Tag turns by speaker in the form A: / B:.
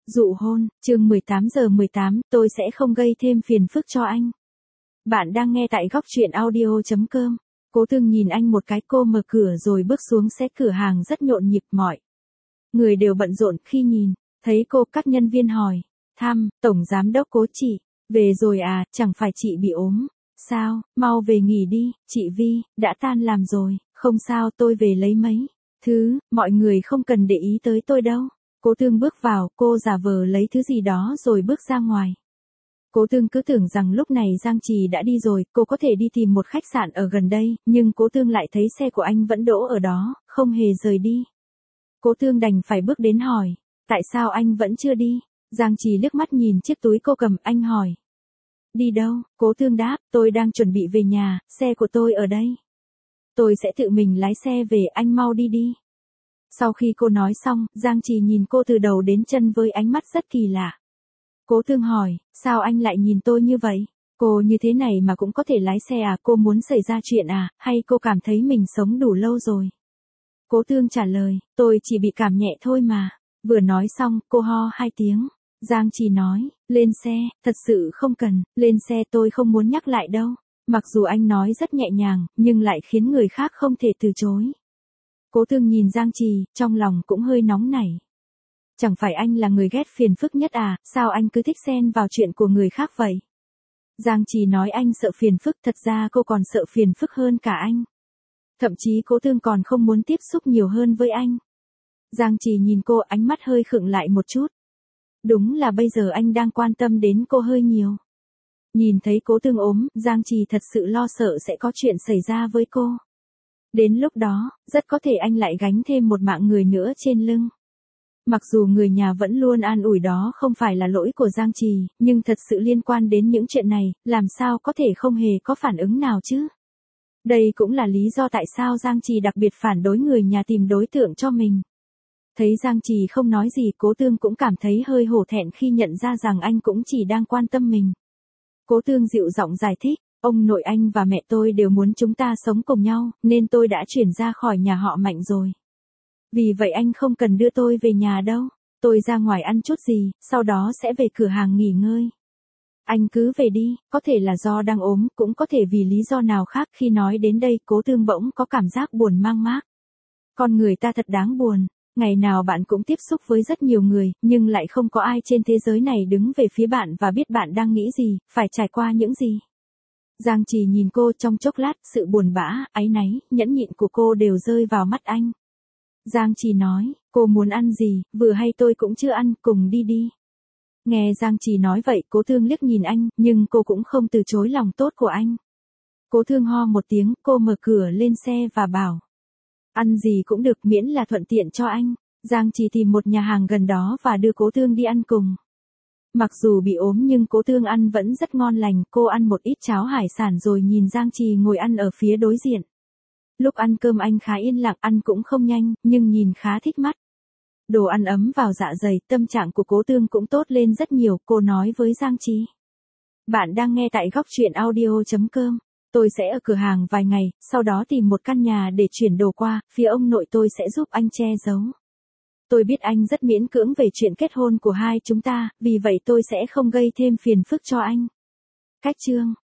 A: Dụ hôn, chương 18:18, tôi sẽ không gây thêm phiền phức cho anh. Bạn đang nghe tại góc truyện audio.com. Cố Tương nhìn anh một cái, cô mở cửa rồi bước xuống xe. Cửa hàng rất nhộn nhịp, mọi người đều bận rộn. Khi nhìn thấy cô, các nhân viên hỏi thăm, tổng giám đốc Cố: chị về rồi à, chẳng phải chị bị ốm sao, mau về nghỉ đi. Chị Vi, đã tan làm rồi, không sao, tôi về lấy mấy thứ, mọi người không cần để ý tới tôi đâu. Cố Tương bước vào, cô giả vờ lấy thứ gì đó rồi bước ra ngoài. Cố Tương cứ tưởng rằng lúc này Giang Trì đã đi rồi, cô có thể đi tìm một khách sạn ở gần đây, nhưng Cố Tương lại thấy xe của anh vẫn đỗ ở đó, không hề rời đi. Cố Tương đành phải bước đến hỏi, tại sao anh vẫn chưa đi? Giang Trì liếc mắt nhìn chiếc túi cô cầm, anh hỏi. Đi đâu? Cố Tương đáp, tôi đang chuẩn bị về nhà, xe của tôi ở đây. Tôi sẽ tự mình lái xe về, anh mau đi đi. Sau khi cô nói xong, Giang Trì nhìn cô từ đầu đến chân với ánh mắt rất kỳ lạ. Cố Tương hỏi, sao anh lại nhìn tôi như vậy? Cô như thế này mà cũng có thể lái xe à? Cô muốn xảy ra chuyện à? Hay cô cảm thấy mình sống đủ lâu rồi? Cố Tương trả lời, tôi chỉ bị cảm nhẹ thôi mà. Vừa nói xong, cô ho 2 tiếng. Giang Trì nói, lên xe, thật sự không cần, lên xe, tôi không muốn nhắc lại đâu. Mặc dù anh nói rất nhẹ nhàng, nhưng lại khiến người khác không thể từ chối. Cố Tương nhìn Giang Trì, trong lòng cũng hơi nóng nảy. Chẳng phải anh là người ghét phiền phức nhất à, sao anh cứ thích xen vào chuyện của người khác vậy? Giang Trì nói anh sợ phiền phức, thật ra cô còn sợ phiền phức hơn cả anh. Thậm chí Cố Tương còn không muốn tiếp xúc nhiều hơn với anh. Giang Trì nhìn cô, ánh mắt hơi khựng lại một chút. Đúng là bây giờ anh đang quan tâm đến cô hơi nhiều. Nhìn thấy Cố Tương ốm, Giang Trì thật sự lo sợ sẽ có chuyện xảy ra với cô. Đến lúc đó, rất có thể anh lại gánh thêm một mạng người nữa trên lưng. Mặc dù người nhà vẫn luôn an ủi đó không phải là lỗi của Giang Trì, nhưng thật sự liên quan đến những chuyện này, làm sao có thể không hề có phản ứng nào chứ? Đây cũng là lý do tại sao Giang Trì đặc biệt phản đối người nhà tìm đối tượng cho mình. Thấy Giang Trì không nói gì, Cố Tương cũng cảm thấy hơi hổ thẹn khi nhận ra rằng anh cũng chỉ đang quan tâm mình. Cố Tương dịu giọng giải thích, ông nội anh và mẹ tôi đều muốn chúng ta sống cùng nhau, nên tôi đã chuyển ra khỏi nhà họ Mạnh rồi. Vì vậy anh không cần đưa tôi về nhà đâu. Tôi ra ngoài ăn chút gì, sau đó sẽ về cửa hàng nghỉ ngơi. Anh cứ về đi, có thể là do đang ốm, cũng có thể vì lý do nào khác. Khi nói đến đây, Cố Tương bỗng có cảm giác buồn mang mác. Con người ta thật đáng buồn. Ngày nào bạn cũng tiếp xúc với rất nhiều người, nhưng lại không có ai trên thế giới này đứng về phía bạn và biết bạn đang nghĩ gì, phải trải qua những gì. Giang Trì nhìn cô trong chốc lát, sự buồn bã, áy náy, nhẫn nhịn của cô đều rơi vào mắt anh. Giang Trì nói, cô muốn ăn gì, vừa hay tôi cũng chưa ăn, cùng đi đi. Nghe Giang Trì nói vậy, Cố Tương liếc nhìn anh, nhưng cô cũng không từ chối lòng tốt của anh. Cố Tương ho một tiếng, cô mở cửa lên xe và bảo. Ăn gì cũng được, miễn là thuận tiện cho anh. Giang Trì tìm một nhà hàng gần đó và đưa Cố Tương đi ăn cùng. Mặc dù bị ốm nhưng Cố Tương ăn vẫn rất ngon lành, cô ăn một ít cháo hải sản rồi nhìn Giang Trì ngồi ăn ở phía đối diện. Lúc ăn cơm anh khá yên lặng, ăn cũng không nhanh, nhưng nhìn khá thích mắt. Đồ ăn ấm vào dạ dày, tâm trạng của Cố Tương cũng tốt lên rất nhiều, cô nói với Giang Trì. Bạn đang nghe tại góc truyện audio.com. Tôi sẽ ở cửa hàng vài ngày, sau đó tìm một căn nhà để chuyển đồ qua, phía ông nội tôi sẽ giúp anh che giấu. Tôi biết anh rất miễn cưỡng về chuyện kết hôn của hai chúng ta, vì vậy tôi sẽ không gây thêm phiền phức cho anh. Cách chương